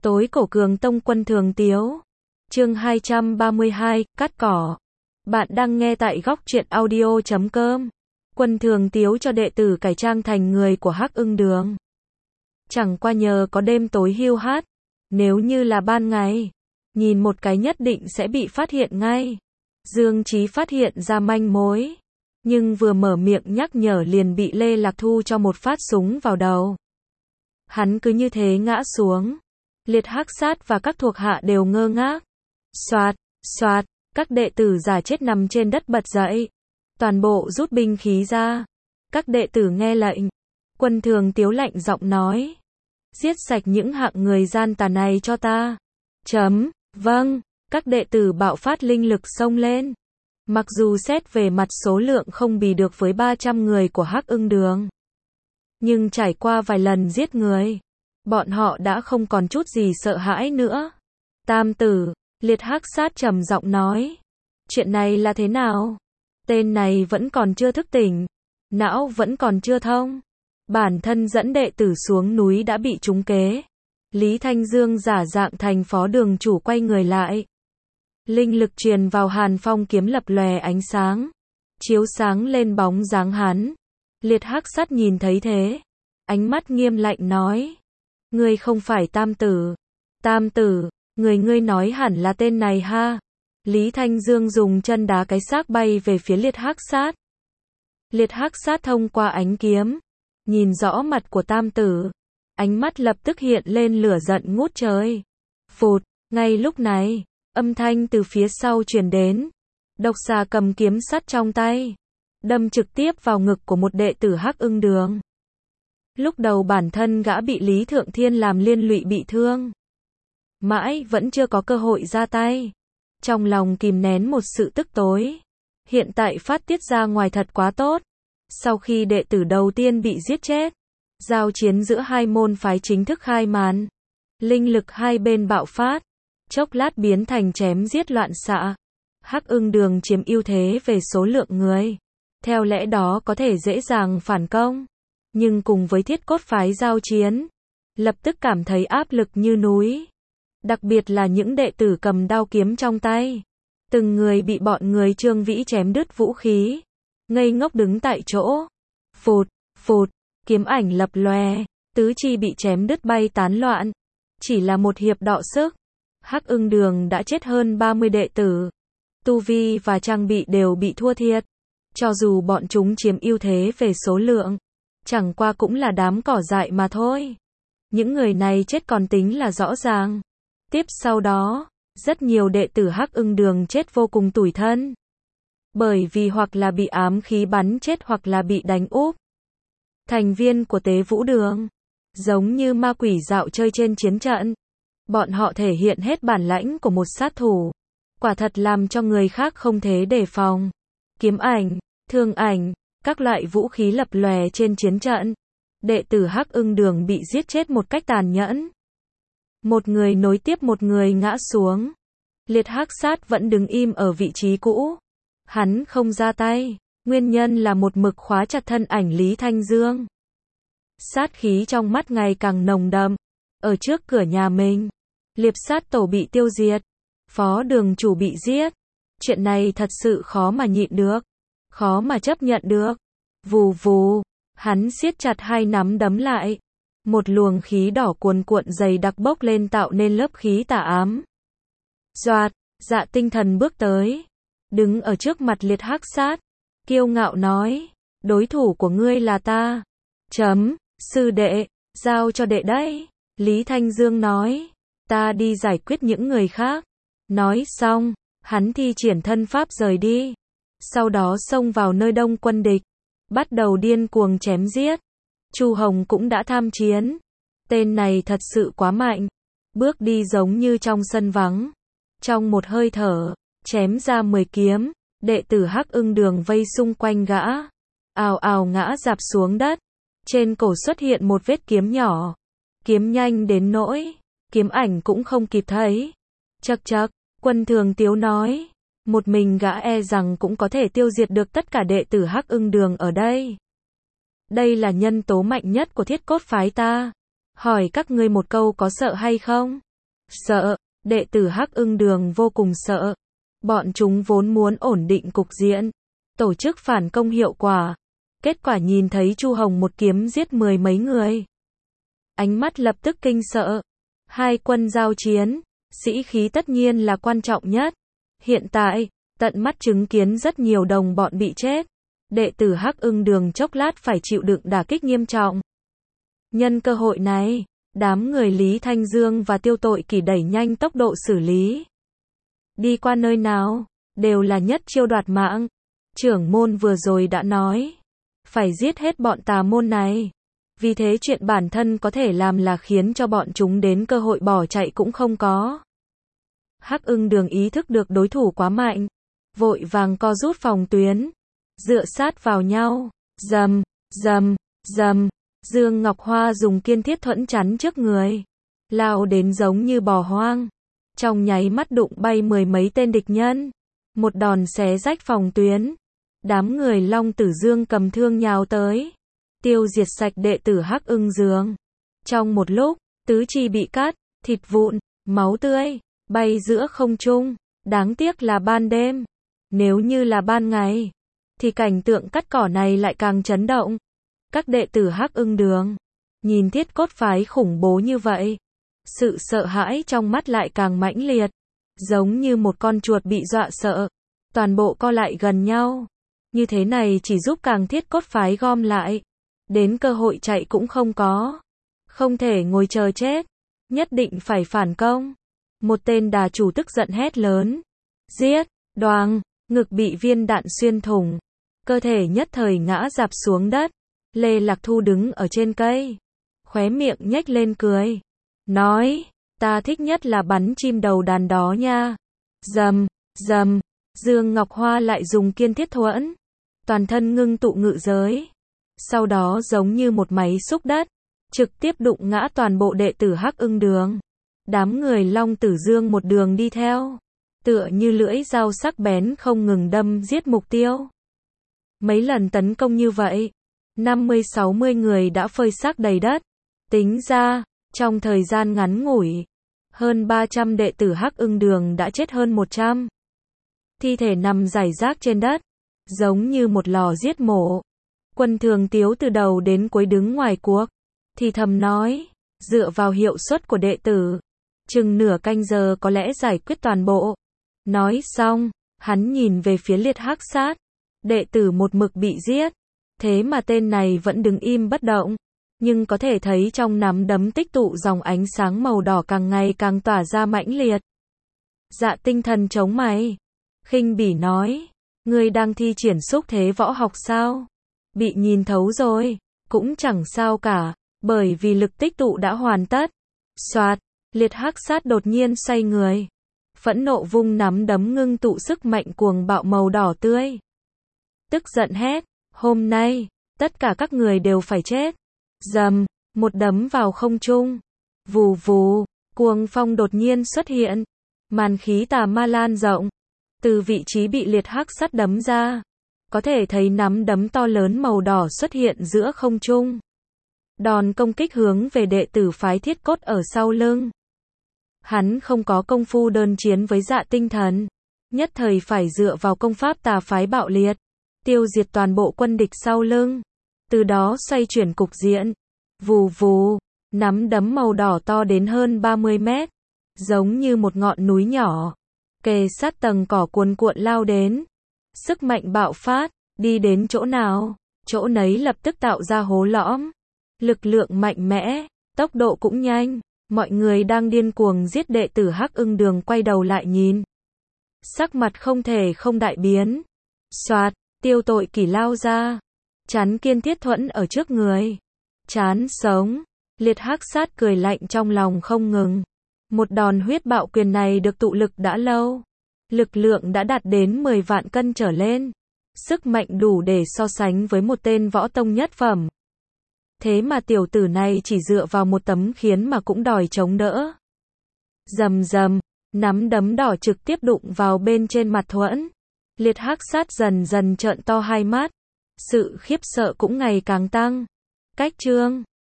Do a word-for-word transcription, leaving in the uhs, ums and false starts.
Tối cổ Cường Tông Quân Thường Tiếu. Chương hai trăm ba mươi hai, cắt cỏ. Bạn đang nghe tại góc truyện audio chấm com. Quân Thường Tiếu cho đệ tử cải trang thành người của Hắc Ưng Đường. Chẳng qua nhờ có đêm tối hiu hắt, nếu như là ban ngày, nhìn một cái nhất định sẽ bị phát hiện ngay. Dương Chí phát hiện ra manh mối, nhưng vừa mở miệng nhắc nhở liền bị Lê Lạc Thu cho một phát súng vào đầu. Hắn cứ như thế ngã xuống. Liệt Hắc Sát và các thuộc hạ đều ngơ ngác. Xoạt, xoạt, các đệ tử giả chết nằm trên đất bật dậy. Toàn bộ rút binh khí ra. Các đệ tử nghe lệnh. Quân Thường Tiếu lạnh giọng nói. Giết sạch những hạng người gian tà này cho ta. Chấm, vâng, các đệ tử bạo phát linh lực xông lên. Mặc dù xét về mặt số lượng không bì được với ba trăm người của Hắc Ưng Đường, nhưng trải qua vài lần giết người, bọn họ đã không còn chút gì sợ hãi nữa. Tam tử, Liệt Hắc Sát trầm giọng nói. Chuyện này là thế nào? Tên này vẫn còn chưa thức tỉnh. Não vẫn còn chưa thông. Bản thân dẫn đệ tử xuống núi đã bị trúng kế. Lý Thanh Dương giả dạng thành phó đường chủ quay người lại. Linh lực truyền vào Hàn Phong kiếm lập lòe ánh sáng, chiếu sáng lên bóng dáng hắn. Liệt Hắc Sát nhìn thấy thế, ánh mắt nghiêm lạnh nói. Ngươi không phải Tam tử. Tam tử, người ngươi nói hẳn là tên này ha. Lý Thanh Dương dùng chân đá cái xác bay về phía Liệt Hắc Sát. Liệt Hắc Sát thông qua ánh kiếm, nhìn rõ mặt của Tam tử. Ánh mắt lập tức hiện lên lửa giận ngút trời. Phụt, ngay lúc này, âm thanh từ phía sau truyền đến. Độc xà cầm kiếm sắt trong tay, đâm trực tiếp vào ngực của một đệ tử Hắc Ưng Đường. Lúc đầu bản thân gã bị Lý Thượng Thiên làm liên lụy bị thương, mãi vẫn chưa có cơ hội ra tay. Trong lòng kìm nén một sự tức tối, hiện tại phát tiết ra ngoài thật quá tốt. Sau khi đệ tử đầu tiên bị giết chết, giao chiến giữa hai môn phái chính thức khai màn. Linh lực hai bên bạo phát, chốc lát biến thành chém giết loạn xạ. Hắc Ưng Đường chiếm ưu thế về số lượng người, theo lẽ đó có thể dễ dàng phản công. Nhưng cùng với Thiết Cốt phái giao chiến, lập tức cảm thấy áp lực như núi. Đặc biệt là những đệ tử cầm đao kiếm trong tay. Từng người bị bọn người Trương Vĩ chém đứt vũ khí, ngây ngốc đứng tại chỗ. Phụt, phụt, kiếm ảnh lập lòe, tứ chi bị chém đứt bay tán loạn. Chỉ là một hiệp đọ sức, Hắc Ưng Đường đã chết hơn ba mươi đệ tử. Tu vi và trang bị đều bị thua thiệt. Cho dù bọn chúng chiếm ưu thế về số lượng, chẳng qua cũng là đám cỏ dại mà thôi. Những người này chết còn tính là rõ ràng. Tiếp sau đó, rất nhiều đệ tử Hắc Ưng Đường chết vô cùng tủi thân. Bởi vì hoặc là bị ám khí bắn chết hoặc là bị đánh úp. Thành viên của Tế Vũ Đường, giống như ma quỷ dạo chơi trên chiến trận. Bọn họ thể hiện hết bản lãnh của một sát thủ. Quả thật làm cho người khác không thể đề phòng. Kiếm ảnh, thương ảnh, các loại vũ khí lập lòe trên chiến trận. Đệ tử Hắc Ưng Đường bị giết chết một cách tàn nhẫn. Một người nối tiếp một người ngã xuống. Liệt Hắc Sát vẫn đứng im ở vị trí cũ. Hắn không ra tay, nguyên nhân là một mực khóa chặt thân ảnh Lý Thanh Dương. Sát khí trong mắt ngày càng nồng đậm. Ở trước cửa nhà mình, Liệp Sát tổ bị tiêu diệt, phó đường chủ bị giết. Chuyện này thật sự khó mà nhịn được, khó mà chấp nhận được. Vù vù, hắn siết chặt hai nắm đấm lại. Một luồng khí đỏ cuồn cuộn dày đặc bốc lên tạo nên lớp khí tà ám. Doạt, Dạ Tinh Thần bước tới, đứng ở trước mặt Liệt Hắc Sát, kiêu ngạo nói, đối thủ của ngươi là ta. Chấm, sư đệ, giao cho đệ đấy. Lý Thanh Dương nói, ta đi giải quyết những người khác. Nói xong, hắn thi triển thân pháp rời đi. Sau đó xông vào nơi đông quân địch, bắt đầu điên cuồng chém giết. Chu Hồng cũng đã tham chiến. Tên này thật sự quá mạnh. Bước đi giống như trong sân vắng. Trong một hơi thở, chém ra mười kiếm. Đệ tử Hắc Ưng Đường vây xung quanh gã, ào ào ngã rạp xuống đất. Trên cổ xuất hiện một vết kiếm nhỏ. Kiếm nhanh đến nỗi kiếm ảnh cũng không kịp thấy. Chậc chậc, Quân Thường Tiếu nói, một mình gã e rằng cũng có thể tiêu diệt được tất cả đệ tử Hắc Ưng Đường ở đây. Đây là nhân tố mạnh nhất của Thiết Cốt phái ta. Hỏi các ngươi một câu có sợ hay không? Sợ, đệ tử Hắc Ưng Đường vô cùng sợ. Bọn chúng vốn muốn ổn định cục diện, tổ chức phản công hiệu quả. Kết quả nhìn thấy Chu Hồng một kiếm giết mười mấy người. Ánh mắt lập tức kinh sợ. Hai quân giao chiến, sĩ khí tất nhiên là quan trọng nhất. Hiện tại, tận mắt chứng kiến rất nhiều đồng bọn bị chết. Đệ tử Hắc Ưng Đường chốc lát phải chịu đựng đả kích nghiêm trọng. Nhân cơ hội này, đám người Lý Thanh Dương và Tiêu Tội Kỷ đẩy nhanh tốc độ xử lý. Đi qua nơi nào, đều là nhất chiêu đoạt mạng. Trưởng môn vừa rồi đã nói, phải giết hết bọn tà môn này. Vì thế chuyện bản thân có thể làm là khiến cho bọn chúng đến cơ hội bỏ chạy cũng không có. Hắc Ưng Đường ý thức được đối thủ quá mạnh, vội vàng co rút phòng tuyến, dựa sát vào nhau, rầm, rầm, rầm. Dương Ngọc Hoa dùng kiên thiết thuẫn chắn trước người, lao đến giống như bò hoang, trong nháy mắt đụng bay mười mấy tên địch nhân, một đòn xé rách phòng tuyến. Đám người Long Tử Dương cầm thương nhào tới, tiêu diệt sạch đệ tử Hắc Ưng Đường. Trong một lúc, tứ chi bị cắt, thịt vụn, máu tươi, bay giữa không trung. Đáng tiếc là ban đêm. Nếu như là ban ngày, thì cảnh tượng cắt cỏ này lại càng chấn động. Các đệ tử Hắc Ưng Đường, nhìn thiết cốt phái khủng bố như vậy, sự sợ hãi trong mắt lại càng mãnh liệt. Giống như một con chuột bị dọa sợ, toàn bộ co lại gần nhau. Như thế này chỉ giúp càng thiết cốt phái gom lại, đến cơ hội chạy cũng không có. Không thể ngồi chờ chết, nhất định phải phản công. Một tên đà chủ tức giận hét lớn. Giết, đoàng, ngực bị viên đạn xuyên thủng. Cơ thể nhất thời ngã rạp xuống đất. Lê Lạc Thu đứng ở trên cây, khóe miệng nhếch lên cười. Nói, ta thích nhất là bắn chim đầu đàn đó nha. Rầm, rầm, Dương Ngọc Hoa lại dùng kiên thiết thuẫn. Toàn thân ngưng tụ ngự giới. Sau đó giống như một máy xúc đất, trực tiếp đụng ngã toàn bộ đệ tử Hắc Ưng Đường. Đám người Long Tử Dương một đường đi theo, tựa như lưỡi dao sắc bén không ngừng đâm giết mục tiêu. Mấy lần tấn công như vậy, năm mươi sáu mươi người đã phơi xác đầy đất. Tính ra, trong thời gian ngắn ngủi, hơn ba trăm đệ tử Hắc Ưng Đường đã chết hơn một trăm. Thi thể nằm rải rác trên đất, giống như một lò giết mổ. Quân Thường Tiếu từ đầu đến cuối đứng ngoài cuộc, thì thầm nói, dựa vào hiệu suất của đệ tử, chừng nửa canh giờ có lẽ giải quyết toàn bộ. Nói xong, hắn nhìn về phía Liệt Hắc Sát, đệ tử một mực bị giết, thế mà tên này vẫn đứng im bất động, nhưng có thể thấy trong nắm đấm tích tụ dòng ánh sáng màu đỏ càng ngày càng tỏa ra mãnh liệt. Dạ Tinh Thần chống mày, khinh bỉ nói, ngươi đang thi triển xúc thế võ học sao? Bị nhìn thấu rồi, cũng chẳng sao cả, bởi vì lực tích tụ đã hoàn tất. Soạt, Liệt Hắc Sát đột nhiên xoay người, phẫn nộ vung nắm đấm ngưng tụ sức mạnh cuồng bạo màu đỏ tươi. Tức giận hét, hôm nay, tất cả các người đều phải chết. Rầm, một đấm vào không trung. Vù vù, cuồng phong đột nhiên xuất hiện. Màn khí tà ma lan rộng. Từ vị trí bị Liệt Hắc Sát đấm ra, có thể thấy nắm đấm to lớn màu đỏ xuất hiện giữa không trung. Đòn công kích hướng về đệ tử phái Thiết Cốt ở sau lưng. Hắn không có công phu đơn chiến với Dạ Tinh Thần, nhất thời phải dựa vào công pháp tà phái Bạo Liệt, tiêu diệt toàn bộ quân địch sau lưng, từ đó xoay chuyển cục diện. Vù vù, nắm đấm màu đỏ to đến hơn ba mươi mét, giống như một ngọn núi nhỏ, kề sát tầng cỏ cuồn cuộn lao đến. Sức mạnh bạo phát, đi đến chỗ nào, chỗ nấy lập tức tạo ra hố lõm. Lực lượng mạnh mẽ, tốc độ cũng nhanh. Mọi người đang điên cuồng giết đệ tử Hắc Ưng Đường quay đầu lại nhìn, sắc mặt không thể không đại biến. Soạt, Tiêu Tội Kỷ lao ra, chắn kiên thiết thuẫn ở trước người. Chán sống, Liệt Hắc Sát cười lạnh trong lòng không ngừng. Một đòn huyết bạo quyền này được tụ lực đã lâu, lực lượng đã đạt đến mười vạn cân trở lên, sức mạnh đủ để so sánh với một tên võ tông nhất phẩm. Thế mà tiểu tử này chỉ dựa vào một tấm khiến mà cũng đòi chống đỡ. Rầm rầm, nắm đấm đỏ trực tiếp đụng vào bên trên mặt thuẫn. Liệt Hắc Sát dần dần trợn to hai mắt, sự khiếp sợ cũng ngày càng tăng. Cách chương